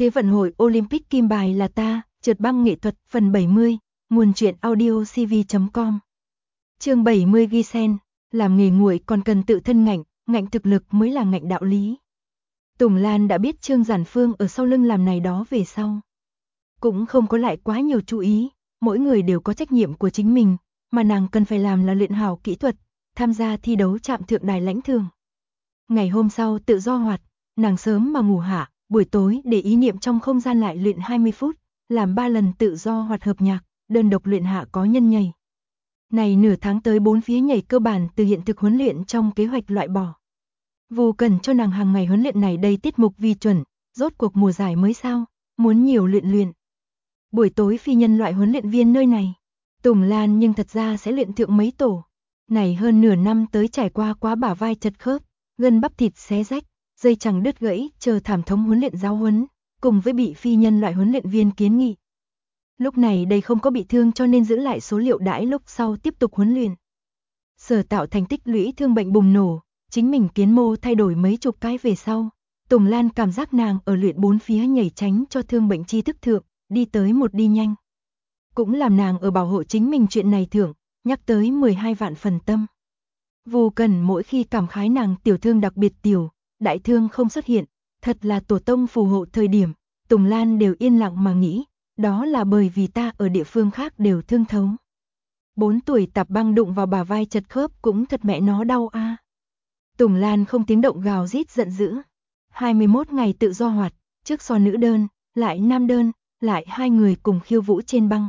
Thế vận hội Olympic kim bài là ta, trượt băng nghệ thuật phần 70, nguồn truyện audio cv.com. Chương 70 ghi sen, làm nghề nguội còn cần tự thân ngạnh thực lực mới là ngạnh đạo lý. Tùng Lan đã biết Trương Giản Phương ở sau lưng làm này đó về sau. Cũng không có lại quá nhiều chú ý, mỗi người đều có trách nhiệm của chính mình, mà nàng cần phải làm là luyện hảo kỹ thuật, tham gia thi đấu chạm thượng đài lãnh thưởng. Ngày hôm sau tự do hoạt, nàng sớm mà ngủ hạ, buổi tối để ý niệm trong không gian lại luyện 20 phút, làm 3 lần tự do hoạt hợp nhạc, đơn độc luyện hạ có nhân nhảy. Này nửa tháng tới 4 phía nhảy cơ bản từ hiện thực huấn luyện trong kế hoạch loại bỏ. Vu cần cho nàng hàng ngày huấn luyện này đây tiết mục vi chuẩn, rốt cuộc mùa giải mới sao, muốn nhiều luyện. Buổi tối phi nhân loại huấn luyện viên nơi này, Tùng Lan nhưng thật ra sẽ luyện thượng mấy tổ. Này hơn nửa năm tới trải qua quá bả vai chật khớp, gân bắp thịt xé rách, dây chằng đứt gãy, chờ thảm thống huấn luyện giáo huấn, cùng với bị phi nhân loại huấn luyện viên kiến nghị. Lúc này đây không có bị thương cho nên giữ lại số liệu đãi lúc sau tiếp tục huấn luyện. Sở tạo thành tích lũy thương bệnh bùng nổ, chính mình kiến mô thay đổi mấy chục cái về sau. Tùng Lan cảm giác nàng ở luyện bốn phía nhảy tránh cho thương bệnh tri thức thượng, đi tới một đi nhanh. Cũng làm nàng ở bảo hộ chính mình chuyện này thưởng, nhắc tới 12 vạn phần tâm. Vu cần mỗi khi cảm khái nàng tiểu thương đặc biệt tiểu, đại thương không xuất hiện, thật là tổ tông phù hộ thời điểm, Tùng Lan đều yên lặng mà nghĩ, đó là bởi vì ta ở địa phương khác đều thương thấu. 4 tuổi tạp băng đụng vào bả vai chật khớp cũng thật mẹ nó đau a. Tùng Lan không tiếng động gào rít giận dữ. 21 ngày tự do hoạt, trước so nữ đơn, lại nam đơn, lại 2 người cùng khiêu vũ trên băng.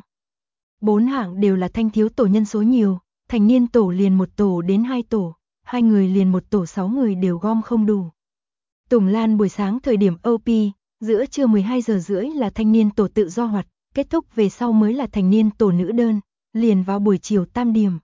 4 hạng đều là thanh thiếu tổ nhân số nhiều, thành niên tổ liền 1 tổ đến 2 tổ, 2 người liền 1 tổ 6 người đều gom không đủ. Tùng Lan buổi sáng thời điểm OP, giữa trưa 12 giờ rưỡi là thanh niên tổ tự do hoạt, kết thúc về sau mới là thành niên tổ nữ đơn, liền vào buổi chiều tam điểm.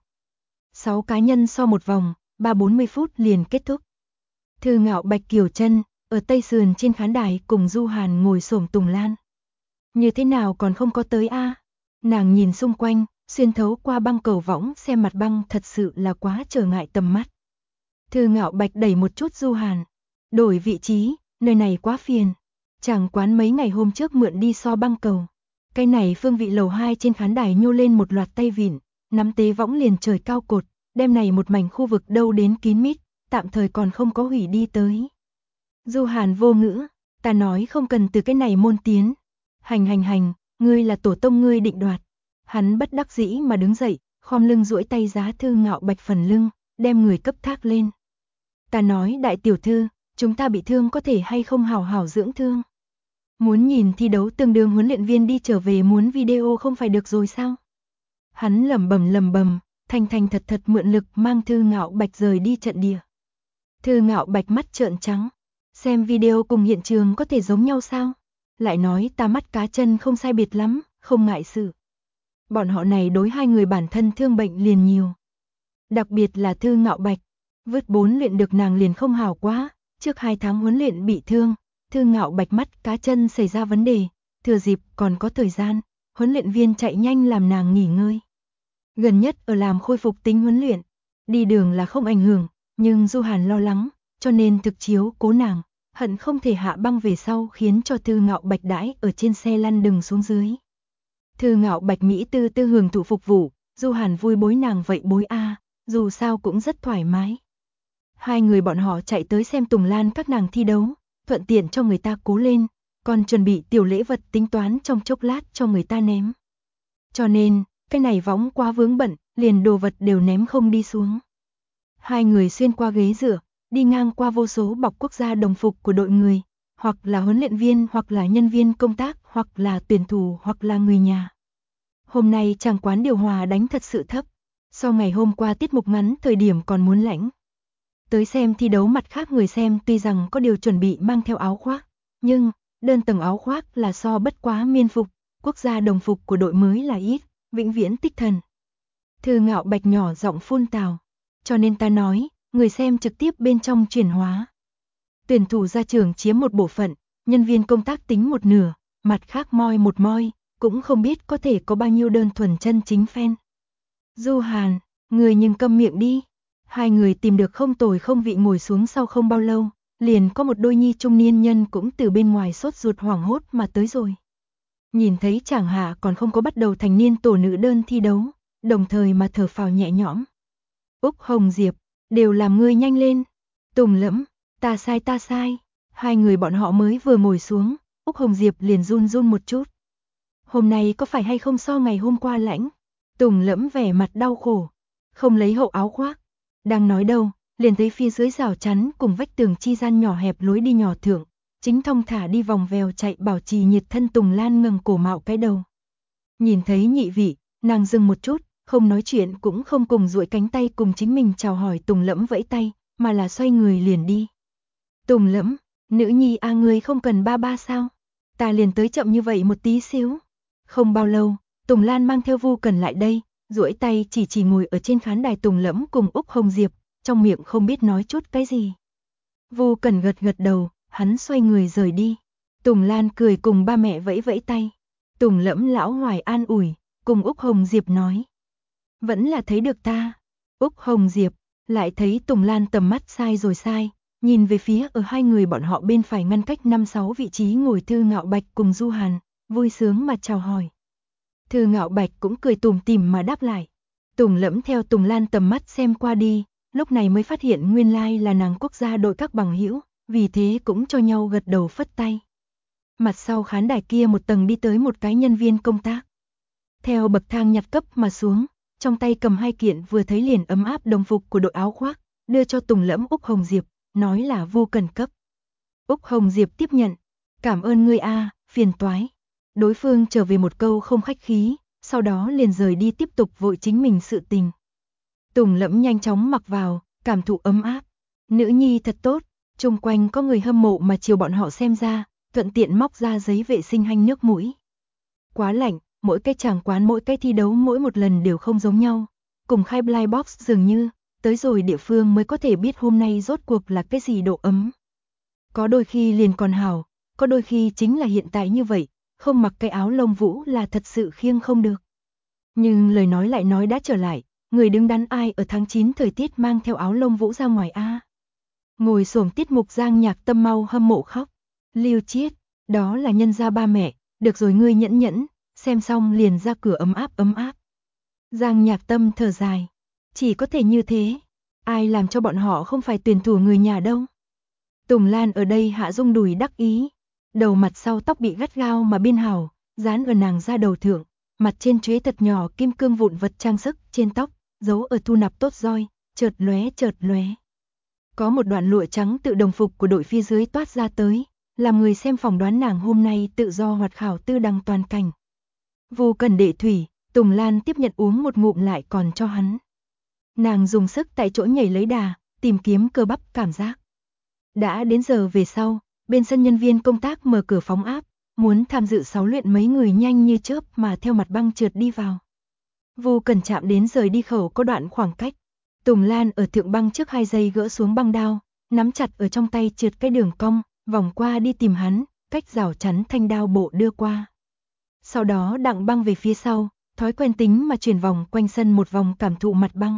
6 cá nhân so một vòng, 30-40 phút liền kết thúc. Thư Ngạo Bạch Kiều Chân ở Tây Sườn trên khán đài cùng Du Hàn ngồi xổm Tùng Lan. Như thế nào còn không có tới a? Nàng nhìn xung quanh, xuyên thấu qua băng cầu võng xem mặt băng thật sự là quá trở ngại tầm mắt. Thư Ngạo Bạch đẩy một chút Du Hàn. Đổi vị trí, nơi này quá phiền. Chàng quán mấy ngày hôm trước mượn đi so băng cầu. Cái này phương vị lầu 2 trên khán đài nhô lên một loạt tay vịn, nắm tế võng liền trời cao cột, đêm này một mảnh khu vực đâu đến kín mít, tạm thời còn không có hủy đi tới. Du Hàn vô ngữ, ta nói không cần từ cái này môn tiến. Hành, ngươi là tổ tông ngươi định đoạt. Hắn bất đắc dĩ mà đứng dậy, khom lưng duỗi tay giá Thư Ngạo Bạch phần lưng, đem người cấp thác lên. Ta nói đại tiểu thư, chúng ta bị thương có thể hay không hảo hảo dưỡng thương. Muốn nhìn thi đấu tương đương huấn luyện viên đi trở về muốn video không phải được rồi sao? Hắn lẩm bẩm, thành thật mượn lực mang Thư Ngạo Bạch rời đi trận địa. Thư Ngạo Bạch mắt trợn trắng, xem video cùng hiện trường có thể giống nhau sao? Lại nói ta mắt cá chân không sai biệt lắm, không ngại sự. Bọn họ này đối 2 người bản thân thương bệnh liền nhiều. Đặc biệt là Thư Ngạo Bạch, vứt 4 luyện được nàng liền không hảo quá, trước 2 tháng huấn luyện bị thương, Thư Ngạo Bạch mắt cá chân xảy ra vấn đề, thừa dịp còn có thời gian, huấn luyện viên chạy nhanh làm nàng nghỉ ngơi. Gần nhất ở làm khôi phục tính huấn luyện, đi đường là không ảnh hưởng, nhưng Du Hàn lo lắng, cho nên thực chiếu cố nàng, hận không thể hạ băng về sau khiến cho Thư Ngạo Bạch đãi ở trên xe lăn đừng xuống dưới. Thư Ngạo Bạch Mỹ tư hưởng thụ phục vụ, Du Hàn vui bối nàng vậy bối a, dù sao cũng rất thoải mái. 2 người bọn họ chạy tới xem Tùng Lan các nàng thi đấu, thuận tiện cho người ta cố lên, còn chuẩn bị tiểu lễ vật tính toán trong chốc lát cho người ta ném. Cho nên, cái này võng quá vướng bận, liền đồ vật đều ném không đi xuống. 2 người xuyên qua ghế dựa, đi ngang qua vô số bọc quốc gia đồng phục của đội người, hoặc là huấn luyện viên hoặc là nhân viên công tác hoặc là tuyển thủ hoặc là người nhà. Hôm nay chàng quán điều hòa đánh thật sự thấp, so ngày hôm qua tiết mục ngắn thời điểm còn muốn lãnh. Tới xem thi đấu mặt khác người xem tuy rằng có điều chuẩn bị mang theo áo khoác, nhưng đơn tầng áo khoác là so bất quá miên phục, quốc gia đồng phục của đội mới là ít, vĩnh viễn tích thần. Thư Ngạo Bạch nhỏ giọng phun tào, cho nên ta nói, người xem trực tiếp bên trong chuyển hóa. Tuyển thủ ra trường chiếm một bộ phận, nhân viên công tác tính một nửa, mặt khác moi một moi, cũng không biết có thể có bao nhiêu đơn thuần chân chính fan. Du Hàn, người nhưng câm miệng đi. 2 người tìm được không tồi không vị ngồi xuống sau không bao lâu, liền có một đôi nhi trung niên nhân cũng từ bên ngoài sốt ruột hoảng hốt mà tới rồi. Nhìn thấy chàng hạ còn không có bắt đầu thành niên tổ nữ đơn thi đấu, đồng thời mà thở phào nhẹ nhõm. Úc Hồng Diệp, đều làm ngươi nhanh lên. Tùng Lẫm, ta sai. Hai người bọn họ mới vừa ngồi xuống, Úc Hồng Diệp liền run run một chút. Hôm nay có phải hay không so ngày hôm qua lạnh? Tùng Lẫm vẻ mặt đau khổ, không lấy hậu áo khoác. Đang nói đâu, liền thấy phía dưới rào chắn cùng vách tường chi gian nhỏ hẹp lối đi nhỏ thượng, chính thong thả đi vòng vèo chạy bảo trì nhiệt thân Tùng Lan ngẩng cổ mạo cái đầu. Nhìn thấy nhị vị, nàng dừng một chút, không nói chuyện cũng không cùng duỗi cánh tay cùng chính mình chào hỏi Tùng Lẫm vẫy tay, mà là xoay người liền đi. Tùng Lẫm, nữ nhi a ngươi không cần ba sao? Ta liền tới chậm như vậy một tí xíu. Không bao lâu, Tùng Lan mang theo Vu Cần lại đây, duỗi tay chỉ ngồi ở trên khán đài Tùng Lẫm cùng Úc Hồng Diệp, trong miệng không biết nói chút cái gì. Vu Cần gật đầu, hắn xoay người rời đi. Tùng Lan cười cùng ba mẹ vẫy vẫy tay. Tùng Lẫm lão hoài an ủi, cùng Úc Hồng Diệp nói. Vẫn là thấy được ta. Úc Hồng Diệp, lại thấy Tùng Lan tầm mắt sai rồi sai, nhìn về phía ở hai người bọn họ bên phải ngăn cách 5-6 vị trí ngồi Thư Ngạo Bạch cùng Du Hàn, vui sướng mà chào hỏi. Thư Ngạo Bạch cũng cười tủm tỉm mà đáp lại. Tùng Lẫm theo Tùng Lan tầm mắt xem qua đi, lúc này mới phát hiện nguyên lai là nàng quốc gia đội các bằng hữu, vì thế cũng cho nhau gật đầu phất tay. Mặt sau khán đài kia một tầng đi tới một cái nhân viên công tác. Theo bậc thang nhặt cấp mà xuống, trong tay cầm hai kiện vừa thấy liền ấm áp đồng phục của đội áo khoác, đưa cho Tùng Lẫm Úc Hồng Diệp, nói là Vu Cần cấp. Úc Hồng Diệp tiếp nhận, cảm ơn ngươi a, phiền toái. Đối phương trở về một câu không khách khí, sau đó liền rời đi tiếp tục vội chính mình sự tình. Tùng Lẫm nhanh chóng mặc vào, cảm thụ ấm áp. Nữ nhi thật tốt, chung quanh có người hâm mộ mà chiều bọn họ xem ra, thuận tiện móc ra giấy vệ sinh hanh nước mũi. Quá lạnh, mỗi cái tràng quán mỗi cái thi đấu mỗi một lần đều không giống nhau, cùng khai blind box dường như, tới rồi địa phương mới có thể biết hôm nay rốt cuộc là cái gì độ ấm. Có đôi khi liền còn hảo, có đôi khi chính là hiện tại như vậy, không mặc cái áo lông vũ là thật sự khiêng không được. Nhưng lời nói lại nói đã trở lại, người đứng đắn ai ở tháng 9 thời tiết mang theo áo lông vũ ra ngoài a? Ngồi xổm tiết mục Giang Nhạc Tâm mau hâm mộ khóc. Lưu Chiết, đó là nhân gia ba mẹ, được rồi ngươi nhẫn nhẫn, xem xong liền ra cửa ấm áp. Giang Nhạc Tâm thở dài, chỉ có thể như thế, ai làm cho bọn họ không phải tuyển thủ người nhà đâu. Tùng Lan ở đây hạ rung đùi đắc ý, đầu mặt sau tóc bị gắt gao mà biên hảo, dán ở nàng da đầu thượng, mặt trên chuế thật nhỏ kim cương vụn vật trang sức trên tóc, giấu ở thu nạp tốt roi, chợt lóe. Có một đoạn lụa trắng tự đồng phục của đội phía dưới toát ra tới, làm người xem phỏng đoán nàng hôm nay tự do hoạt khảo tư đăng toàn cảnh. Vu Cần đệ thủy, Tùng Lan tiếp nhận uống một ngụm lại còn cho hắn. Nàng dùng sức tại chỗ nhảy lấy đà, tìm kiếm cơ bắp cảm giác. Đã đến giờ về sau, bên sân nhân viên công tác mở cửa phóng áp, muốn tham dự 6 luyện mấy người nhanh như chớp mà theo mặt băng trượt đi vào. Vu Cần chạm đến rời đi khẩu có đoạn khoảng cách. Tùng Lan ở thượng băng trước 2 giây gỡ xuống băng đao, nắm chặt ở trong tay trượt cái đường cong, vòng qua đi tìm hắn, cách rào chắn thanh đao bộ đưa qua. Sau đó đặng băng về phía sau, thói quen tính mà chuyển vòng quanh sân một vòng cảm thụ mặt băng.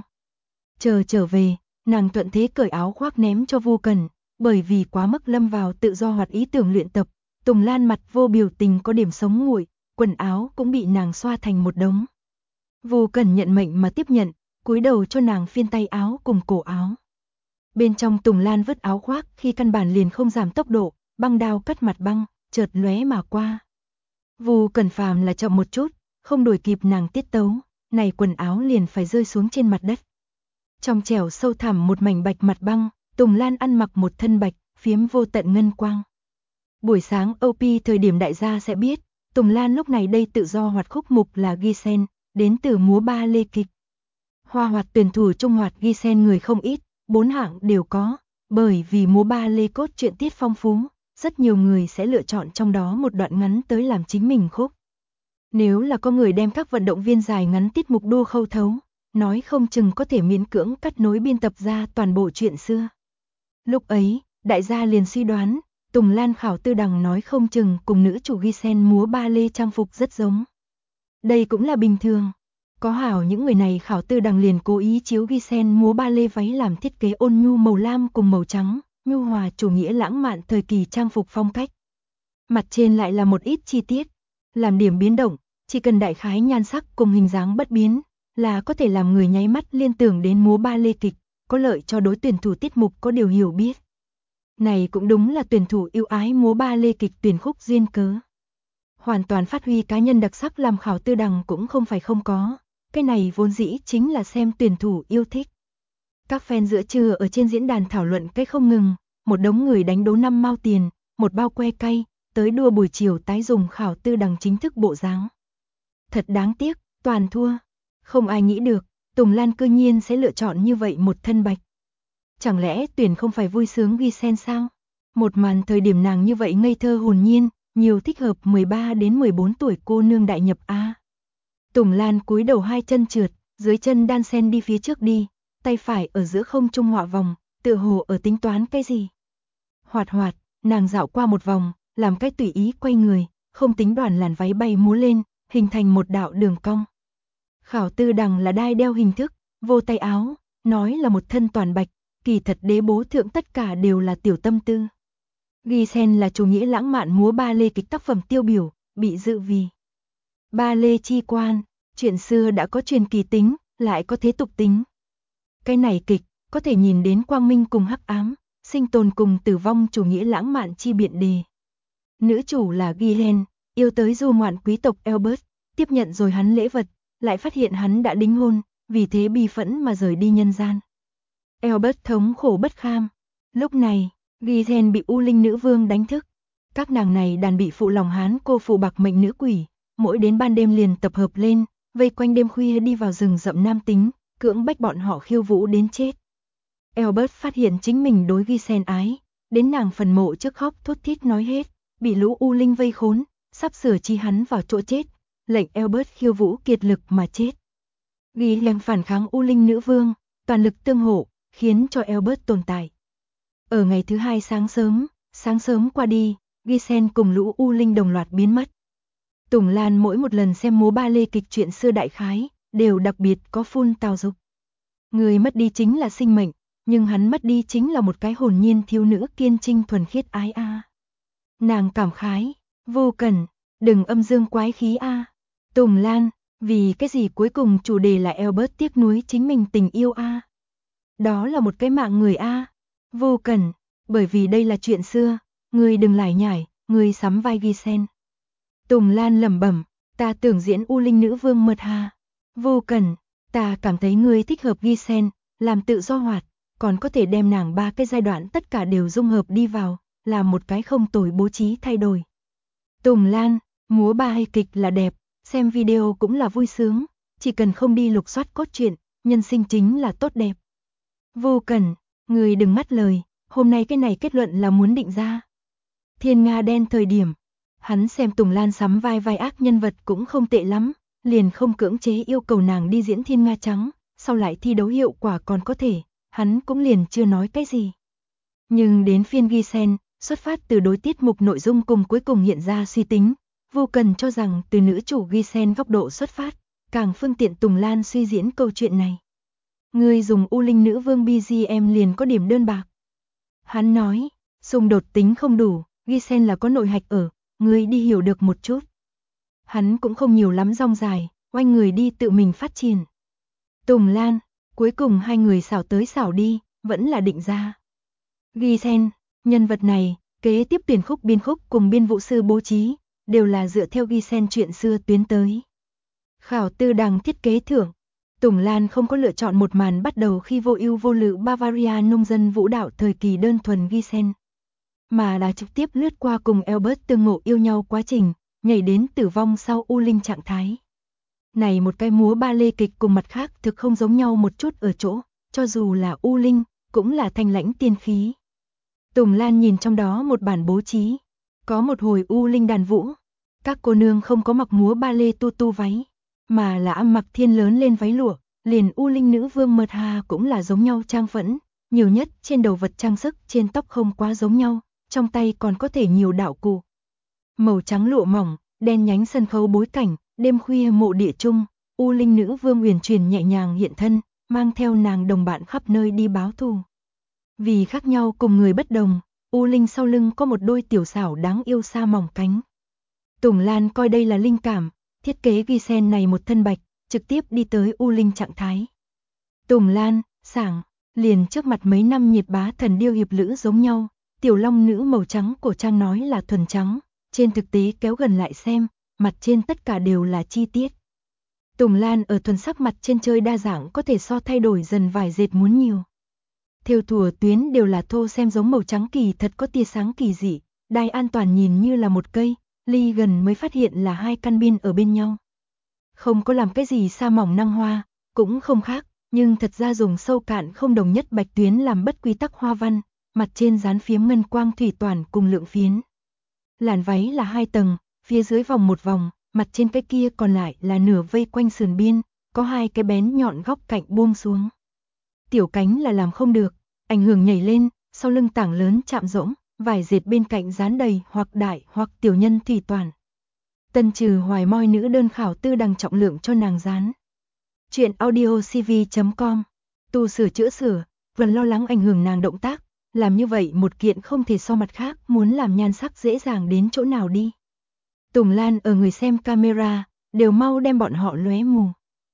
Trở về, nàng thuận thế cởi áo khoác ném cho Vu Cần, bởi vì quá mức lâm vào tự do hoạt ý tưởng luyện tập, Tùng Lan mặt vô biểu tình có điểm sống nguội, quần áo cũng bị nàng xoa thành một đống. Vu Cần nhận mệnh mà tiếp nhận, cúi đầu cho nàng phiên tay áo cùng cổ áo. Bên trong Tùng Lan vứt áo khoác khi căn bản liền không giảm tốc độ, băng đao cắt mặt băng, chợt lóe mà qua. Vu Cần phàm là chậm một chút, không đuổi kịp nàng tiết tấu, này quần áo liền phải rơi xuống trên mặt đất. Trong trẻo sâu thẳm một mảnh bạch mặt băng, Tùng Lan ăn mặc một thân bạch, phiếm vô tận ngân quang. Buổi sáng OP thời điểm đại gia sẽ biết, Tùng Lan lúc này đây tự do hoạt khúc mục là Gisen, đến từ múa ba lê kịch. Hoa hoạt tuyển thủ trung hoạt Gisen người không ít, 4 hạng đều có, bởi vì múa ba lê cốt truyện tiết phong phú, rất nhiều người sẽ lựa chọn trong đó một đoạn ngắn tới làm chính mình khúc. Nếu là có người đem các vận động viên dài ngắn tiết mục đua khâu thấu, nói không chừng có thể miễn cưỡng cắt nối biên tập ra toàn bộ chuyện xưa. Lúc ấy, đại gia liền suy đoán, Tùng Lan khảo tư đằng nói không chừng cùng nữ chủ Gisen múa ba lê trang phục rất giống. Đây cũng là bình thường. Có hảo những người này khảo tư đằng liền cố ý chiếu Gisen múa ba lê váy làm thiết kế ôn nhu màu lam cùng màu trắng, nhu hòa chủ nghĩa lãng mạn thời kỳ trang phục phong cách. Mặt trên lại là một ít chi tiết, làm điểm biến động, chỉ cần đại khái nhan sắc cùng hình dáng bất biến, là có thể làm người nháy mắt liên tưởng đến múa ba lê kịch, có lợi cho đối tuyển thủ tiết mục có điều hiểu biết. Này cũng đúng là tuyển thủ yêu ái múa ba lê kịch tuyển khúc duyên cớ. Hoàn toàn phát huy cá nhân đặc sắc làm Khảo Tư Đằng cũng không phải không có, cái này vốn dĩ chính là xem tuyển thủ yêu thích. Các fan giữa trưa ở trên diễn đàn thảo luận cái không ngừng, một đống người đánh đố 5 mao tiền, một bao que cay, tới đua buổi chiều tái dùng Khảo Tư Đằng chính thức bộ dáng. Thật đáng tiếc, toàn thua. Không ai nghĩ được, Tùng Lan cư nhiên sẽ lựa chọn như vậy một thân bạch. Chẳng lẽ tuyển không phải vui sướng ghi sen sao? Một màn thời điểm nàng như vậy ngây thơ hồn nhiên, nhiều thích hợp 13 đến 14 tuổi cô nương đại nhập A. Tùng Lan cúi đầu hai chân trượt, dưới chân đan sen đi phía trước đi, tay phải ở giữa không trung họa vòng, tựa hồ ở tính toán cái gì. Hoạt hoạt, nàng dạo qua một vòng, làm cái tùy ý quay người, không tính đoàn làn váy bay múa lên, hình thành một đạo đường cong. Khảo Tư Đằng là đai đeo hình thức, vô tay áo, nói là một thân toàn bạch, kỳ thật đế bố thượng tất cả đều là tiểu tâm tư. Ghi sen là chủ nghĩa lãng mạn múa ba lê kịch tác phẩm tiêu biểu, bị dự vì ba lê chi quan, chuyện xưa đã có truyền kỳ tính, lại có thế tục tính. Cái này kịch, có thể nhìn đến quang minh cùng hắc ám, sinh tồn cùng tử vong chủ nghĩa lãng mạn chi biện đề. Nữ chủ là Ghiền, yêu tới du ngoạn quý tộc Albert, tiếp nhận rồi hắn lễ vật, lại phát hiện hắn đã đính hôn, vì thế bi phẫn mà rời đi nhân gian. Albert thống khổ bất kham. Lúc này, Ghiền bị U Linh nữ vương đánh thức. Các nàng này đàn bị phụ lòng hán cô phụ bạc mệnh nữ quỷ, mỗi đến ban đêm liền tập hợp lên, vây quanh đêm khuya đi vào rừng rậm nam tính, cưỡng bách bọn họ khiêu vũ đến chết. Albert phát hiện chính mình đối Ghiền ái, đến nàng phần mộ trước khóc thút thít nói hết, bị lũ U Linh vây khốn, sắp sửa chi hắn vào chỗ chết, lệnh Albert khiêu vũ kiệt lực mà chết. Ghiền phản kháng U Linh nữ vương, toàn lực tương hộ, khiến cho Albert tồn tại. Ở ngày thứ hai sáng sớm qua đi, Ghiền cùng lũ U Linh đồng loạt biến mất. Tùng Lan mỗi một lần xem múa ba lê kịch chuyện xưa đại khái, đều đặc biệt có phun tào dục. Người mất đi chính là sinh mệnh, nhưng hắn mất đi chính là một cái hồn nhiên thiếu nữ kiên trinh thuần khiết ái a. Nàng cảm khái, vô cần, đừng âm dương quái khí a. Tùng Lan, vì cái gì cuối cùng chủ đề là Albert tiếc nuối chính mình tình yêu a. Đó là một cái mạng người a. Vô cần, bởi vì đây là chuyện xưa, ngươi đừng lải nhải, ngươi sắm vai Ghiền. Tùng Lan lẩm bẩm, ta tưởng diễn U Linh nữ vương mật hà. Vô cần, ta cảm thấy ngươi thích hợp Ghiền, làm tự do hoạt, còn có thể đem nàng ba cái giai đoạn tất cả đều dung hợp đi vào, làm một cái không tồi bố trí thay đổi. Tùng Lan, múa ba hay kịch là đẹp, xem video cũng là vui sướng, chỉ cần không đi lục soát cốt truyện, nhân sinh chính là tốt đẹp. Vô cần, người đừng ngắt lời, hôm nay cái này kết luận là muốn định ra. Thiên Nga đen thời điểm, hắn xem Tùng Lan sắm vai ác nhân vật cũng không tệ lắm, liền không cưỡng chế yêu cầu nàng đi diễn Thiên Nga trắng, sau lại thi đấu hiệu quả còn có thể, hắn cũng liền chưa nói cái gì. Nhưng đến phiên Ghiền, xuất phát từ đối tiết mục nội dung cùng cuối cùng hiện ra suy tính, vô cần cho rằng từ nữ chủ Ghiền góc độ xuất phát, càng phương tiện Tùng Lan suy diễn câu chuyện này. Người dùng U Linh nữ vương BGM liền có điểm đơn bạc. Hắn nói, xung đột tính không đủ, Ghiền là có nội hạch ở, người đi hiểu được một chút. Hắn cũng không nhiều lắm rong dài, oanh người đi tự mình phát triển. Tùng Lan, cuối cùng hai người xảo tới xảo đi, vẫn là định ra. Ghiền, nhân vật này, kế tiếp tuyển khúc biên khúc cùng biên vũ sư bố trí, đều là dựa theo Ghiền chuyện xưa tuyến tới. Khảo Tư Đằng thiết kế thưởng, Tùng Lan không có lựa chọn một màn bắt đầu khi vô ưu vô lự Bavaria nông dân vũ đạo thời kỳ đơn thuần Ghiền, mà là trực tiếp lướt qua cùng Albert tương ngộ yêu nhau quá trình, nhảy đến tử vong sau U Linh trạng thái. Này một cái múa ba lê kịch cùng mặt khác thực không giống nhau một chút ở chỗ, cho dù là U Linh, cũng là thanh lãnh tiên khí. Tùng Lan nhìn trong đó một bản bố trí, có một hồi U Linh đàn vũ, các cô nương không có mặc múa ba lê tu váy, mà là ăn mặc thiên lớn lên váy lụa, liền U Linh nữ vương mật hà cũng là giống nhau trang phẫn, nhiều nhất trên đầu vật trang sức trên tóc không quá giống nhau, trong tay còn có thể nhiều đạo cụ. Màu trắng lụa mỏng, đen nhánh sân khấu bối cảnh, đêm khuya mộ địa chung, U Linh nữ vương uyển chuyển nhẹ nhàng hiện thân, mang theo nàng đồng bạn khắp nơi đi báo thù. Vì khác nhau cùng người bất đồng, U Linh sau lưng có một đôi tiểu xảo đáng yêu sa mỏng cánh. Tùng Lan coi đây là linh cảm, thiết kế ghi sen này một thân bạch, trực tiếp đi tới U Linh trạng thái. Tùng Lan, sảng, liền trước mặt mấy năm nhiệt bá thần điêu hiệp lữ giống nhau, tiểu long nữ màu trắng cổ trang nói là thuần trắng, trên thực tế kéo gần lại xem, mặt trên tất cả đều là chi tiết. Tùng Lan ở thuần sắc mặt trên chơi đa dạng có thể so thay đổi dần vải dệt muốn nhiều. Thêu thùa tuyến đều là thô xem giống màu trắng kỳ thật có tia sáng kỳ dị, đai an toàn nhìn như là một cây, ly gần mới phát hiện là hai căn pin ở bên nhau. Không có làm cái gì sa mỏng năng hoa, cũng không khác, nhưng thật ra dùng sâu cạn không đồng nhất bạch tuyến làm bất quy tắc hoa văn, mặt trên dán phiếm ngân quang thủy toàn cùng lượng phiến. Làn váy là 2 tầng, phía dưới vòng một vòng, mặt trên cái kia còn lại là nửa vây quanh sườn biên, có 2 cái bén nhọn góc cạnh buông xuống. Tiểu cánh là làm không được, ảnh hưởng nhảy lên, sau lưng tảng lớn chạm rỗng, vải dệt bên cạnh dán đầy hoặc đại hoặc tiểu nhân thủy toàn. Tân trừ hoài moi nữ đơn khảo tư đằng trọng lượng cho nàng dán. Chuyện audio cv.com. Tu sửa chữa sửa, vẫn lo lắng ảnh hưởng nàng động tác, làm như vậy một kiện không thể so mặt khác, muốn làm nhan sắc dễ dàng đến chỗ nào đi. Tùng Lan ở người xem camera, đều mau đem bọn họ lóe mù.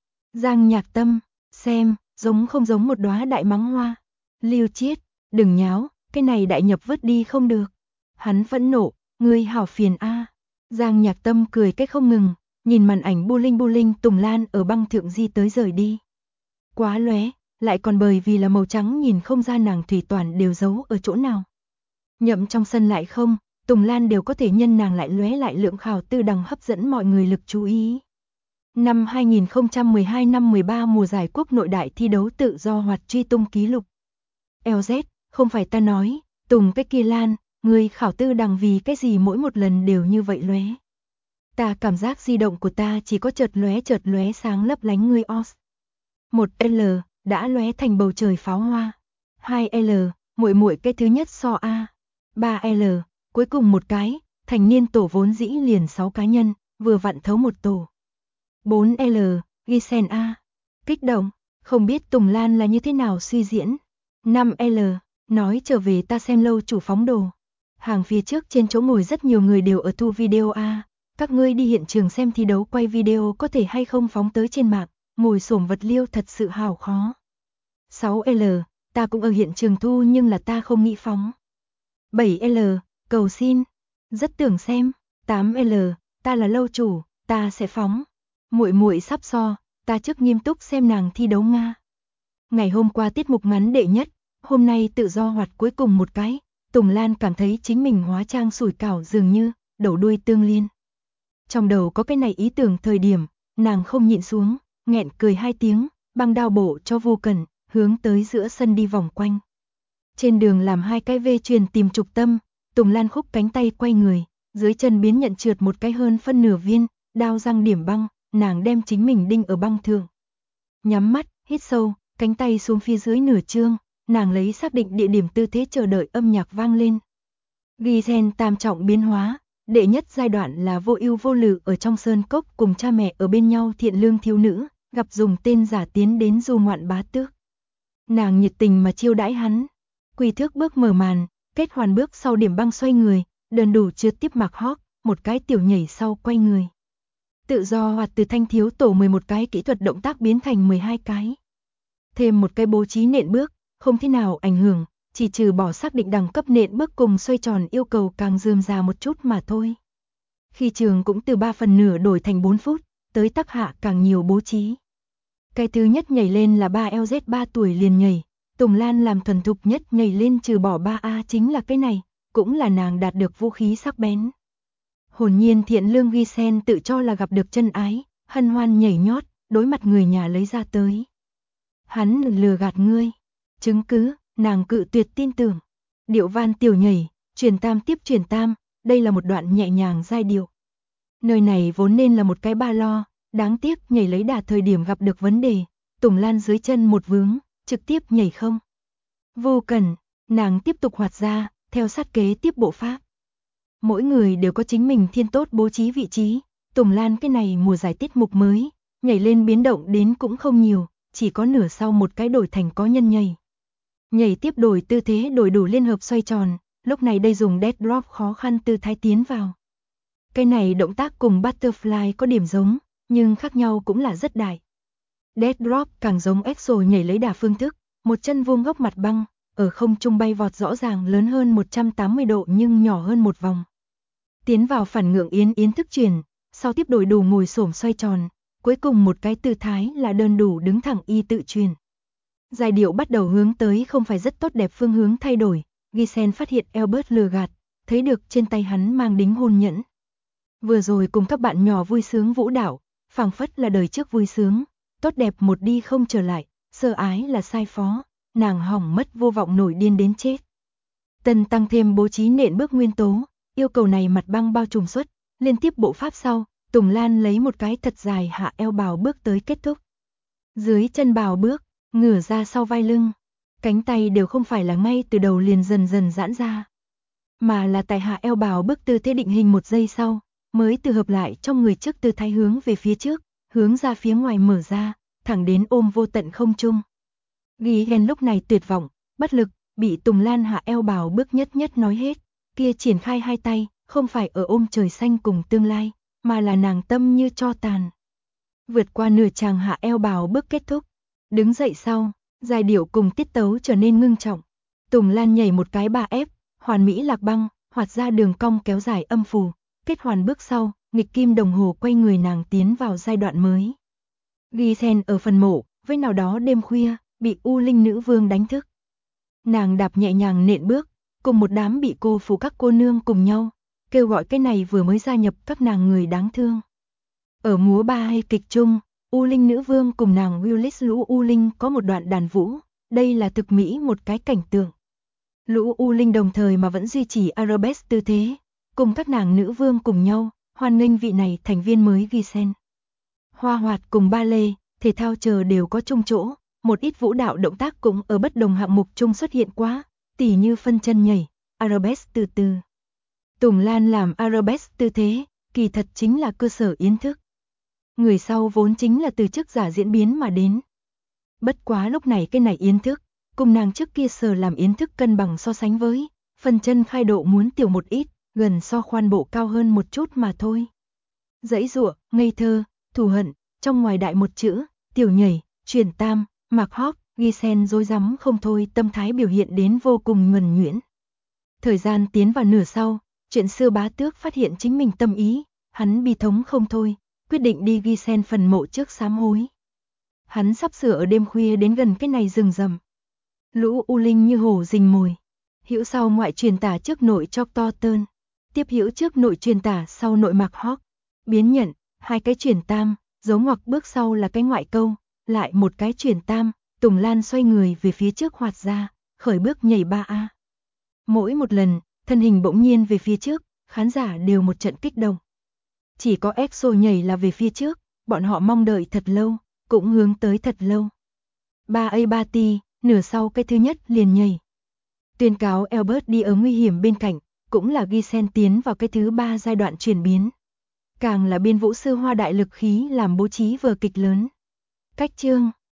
Giang Nhạc Tâm, xem, giống không giống một đóa đại mắng hoa. Lưu Chiết, đừng nháo, cái này đại nhập vứt đi không được. Hắn phẫn nộ, ngươi hảo phiền a. Giang Nhạc Tâm cười cái không ngừng, nhìn màn ảnh bu linh Tùng Lan ở băng thượng di tới rời đi. Quá lóe, lại còn bởi vì là màu trắng nhìn không ra nàng thủy toàn đều giấu ở chỗ nào. Nhậm trong sân lại không, Tùng Lan đều có thể nhân nàng lại lóe lại lượng khảo tư đằng hấp dẫn mọi người lực chú ý. Năm 2012 năm 13 mùa giải quốc nội đại thi đấu tự do hoạt truy tung ký lục. LZ, không phải ta nói, Tùng cái kia Lan, người khảo tư đằng vì cái gì mỗi một lần đều như vậy lóe. Ta cảm giác di động của ta chỉ có chợt lóe sáng lấp lánh ngươi os. 1L, đã lóe thành bầu trời pháo hoa. 2L, muội cái thứ nhất so A. 3L, cuối cùng một cái, thành niên tổ vốn dĩ liền 6 cá nhân, vừa vặn thấu một tổ. 4L, ghi sen A. Kích động, không biết Tùng Lan là như thế nào suy diễn. 5L, nói trở về ta xem lâu chủ phóng đồ. Hàng phía trước trên chỗ ngồi rất nhiều người đều ở thu video A. Các ngươi đi hiện trường xem thi đấu quay video có thể hay không phóng tới trên mạng, ngồi xổm vật liêu thật sự hào khó. 6L, ta cũng ở hiện trường thu nhưng là ta không nghĩ phóng. 7L, cầu xin, rất tưởng xem. 8L, ta là lâu chủ, ta sẽ phóng. Muội sắp so, ta trước nghiêm túc xem nàng thi đấu Nga. Ngày hôm qua tiết mục ngắn đệ nhất, hôm nay tự do hoạt cuối cùng một cái, Tùng Lan cảm thấy chính mình hóa trang sủi cảo dường như, đầu đuôi tương liên. Trong đầu có cái này ý tưởng thời điểm, nàng không nhịn xuống, nghẹn cười 2 tiếng, băng đao bộ cho vô cần, hướng tới giữa sân đi vòng quanh. Trên đường làm 2 cái vê truyền tìm trục tâm, Tùng Lan khúc cánh tay quay người, dưới chân biến nhận trượt một cái hơn phân nửa viên, đao răng điểm băng, nàng đem chính mình đinh ở băng thượng. Nhắm mắt, hít sâu, cánh tay xuống phía dưới nửa chương, nàng lấy xác định địa điểm tư thế chờ đợi âm nhạc vang lên. Ghi sen tam trọng biến hóa, đệ nhất giai đoạn là vô ưu vô lự ở trong sơn cốc cùng cha mẹ ở bên nhau thiện lương thiếu nữ, gặp dùng tên giả tiến đến du ngoạn bá tước. Nàng nhiệt tình mà chiêu đãi hắn. Quỳ thước bước mở màn, kết hoàn bước sau điểm băng xoay người, đơn đủ chưa tiếp mặc hót, một cái tiểu nhảy sau quay người. Tự do hoạt từ thanh thiếu tổ 11 cái kỹ thuật động tác biến thành 12 cái. Thêm một cái bố trí nện bước, không thế nào ảnh hưởng, chỉ trừ bỏ xác định đẳng cấp nện bước cùng xoay tròn yêu cầu càng rườm rà một chút mà thôi. Khi trường cũng từ 3 phần nửa đổi thành 4 phút, tới tác hạ càng nhiều bố trí. Cái thứ nhất nhảy lên là 3LZ 3 tuổi liền nhảy, Tùng Lan làm thuần thục nhất nhảy lên trừ bỏ 3A chính là cái này, cũng là nàng đạt được vũ khí sắc bén. Hồn nhiên thiện lương ghi sen tự cho là gặp được chân ái, hân hoan nhảy nhót, đối mặt người nhà lấy ra tới. Hắn lừa gạt ngươi, chứng cứ, nàng cự tuyệt tin tưởng. Điệu van tiểu nhảy, truyền tam tiếp truyền tam, đây là một đoạn nhẹ nhàng giai điệu. Nơi này vốn nên là một cái ba lo, đáng tiếc nhảy lấy đà thời điểm gặp được vấn đề, Tùng Lan dưới chân một vướng, trực tiếp nhảy không. Vô cần, nàng tiếp tục hoạt ra, theo sát kế tiếp bộ pháp. Mỗi người đều có chính mình thiên tốt bố trí vị trí, Tùng Lan cái này mùa giải tiết mục mới, nhảy lên biến động đến cũng không nhiều, chỉ có nửa sau một cái đổi thành có nhân nhảy. Nhảy tiếp đổi tư thế đổi đủ liên hợp xoay tròn, lúc này đây dùng dead drop khó khăn tư thái tiến vào. Cái này động tác cùng butterfly có điểm giống, nhưng khác nhau cũng là rất đại. Dead drop càng giống EXO nhảy lấy đà phương thức, một chân vuông góc mặt băng, ở không trung bay vọt rõ ràng lớn hơn 180 độ nhưng nhỏ hơn một vòng. Tiến vào phản ngưỡng yến thức chuyển, sau tiếp đổi đủ ngồi xổm xoay tròn, cuối cùng một cái tư thái là đơn đủ đứng thẳng y tự chuyển. Giai điệu bắt đầu hướng tới không phải rất tốt đẹp phương hướng thay đổi, Giselle phát hiện Albert lừa gạt, thấy được trên tay hắn mang đính hôn nhẫn. Vừa rồi cùng các bạn nhỏ vui sướng vũ đạo, phảng phất là đời trước vui sướng, tốt đẹp một đi không trở lại, sơ ái là sai phó, nàng hỏng mất vô vọng nổi điên đến chết. Tân tăng thêm bố trí nện bước nguyên tố, yêu cầu này mặt băng bao trùm suất, liên tiếp bộ pháp sau, Tùng Lan lấy một cái thật dài hạ eo bào bước tới kết thúc. Dưới chân bào bước, ngửa ra sau vai lưng, cánh tay đều không phải là ngay từ đầu liền dần dần giãn ra, mà là tại hạ eo bào bước tư thế định hình một giây sau, mới từ hợp lại trong người trước tư thái hướng về phía trước, hướng ra phía ngoài mở ra, thẳng đến ôm vô tận không trung. Giselle lúc này tuyệt vọng, bất lực, bị Tùng Lan hạ eo bào bước nhất nhất nói hết, kia triển khai hai tay, không phải ở ôm trời xanh cùng tương lai, mà là nàng tâm như tro tàn. Vượt qua nửa chàng hạ eo bào bước kết thúc, đứng dậy sau, giai điệu cùng tiết tấu trở nên ngưng trọng. Tùng Lan nhảy một cái 3F, hoàn mỹ lạc băng, hoạt ra đường cong kéo dài âm phù, kết hoàn bước sau, nghịch kim đồng hồ quay người nàng tiến vào giai đoạn mới. Giselle ở phần mộ, với nào đó đêm khuya, bị U Linh nữ vương đánh thức. Nàng đạp nhẹ nhàng nện bước, cùng một đám bị cô phù các cô nương cùng nhau, kêu gọi cái này vừa mới gia nhập các nàng người đáng thương. Ở múa ba hay kịch chung, U Linh nữ vương cùng nàng Willis lũ U Linh có một đoạn đàn vũ, đây là thực mỹ một cái cảnh tượng. Lũ U Linh đồng thời mà vẫn duy trì arabesque tư thế, cùng các nàng nữ vương cùng nhau, hoan nghênh vị này thành viên mới Giselle. Hoa hoạt cùng ba lê, thể thao chờ đều có chung chỗ, một ít vũ đạo động tác cũng ở bất đồng hạng mục chung xuất hiện quá, tỉ như phân chân nhảy, arabesque từ từ. Tùng Lan làm arabesque tư thế, kỳ thật chính là cơ sở yến thức. Người sau vốn chính là từ chức giả diễn biến mà đến. Bất quá lúc này cái này yến thức, cùng nàng trước kia sở làm yến thức cân bằng so sánh với, phần chân khai độ muốn tiểu một ít, gần so khoan bộ cao hơn một chút mà thôi. Dãy dụa, ngây thơ, thù hận, trong ngoài đại một chữ, tiểu nhảy, truyền tam, mạc hóp, Giselle rối rắm không thôi, tâm thái biểu hiện đến vô cùng nhuần nhuyễn. Thời gian tiến vào nửa sau, chuyện xưa bá tước phát hiện chính mình tâm ý, hắn bi thống không thôi, quyết định đi Giselle phần mộ trước sám hối. Hắn sắp sửa ở đêm khuya đến gần cái này rừng rầm. Lũ U Linh như hổ rình mồi, hữu sau ngoại truyền tả trước nội chọc to tơn, tiếp hữu trước nội truyền tả sau nội mạc hóp, biến nhận, hai cái truyền tam, dấu ngoặc bước sau là cái ngoại câu, lại một cái truyền tam, Tùng Lan xoay người về phía trước hoạt ra, khởi bước nhảy 3A. Mỗi một lần, thân hình bỗng nhiên về phía trước, khán giả đều một trận kích động. Chỉ có EXO nhảy là về phía trước, bọn họ mong đợi thật lâu, cũng hướng tới thật lâu. 3A3T, nửa sau cái thứ nhất liền nhảy. Tuyên cáo Albert đi ở nguy hiểm bên cạnh, cũng là Giselle tiến vào cái thứ 3 giai đoạn chuyển biến. Càng là biên vũ sư hoa đại lực khí làm bố trí vở kịch lớn. Cách chương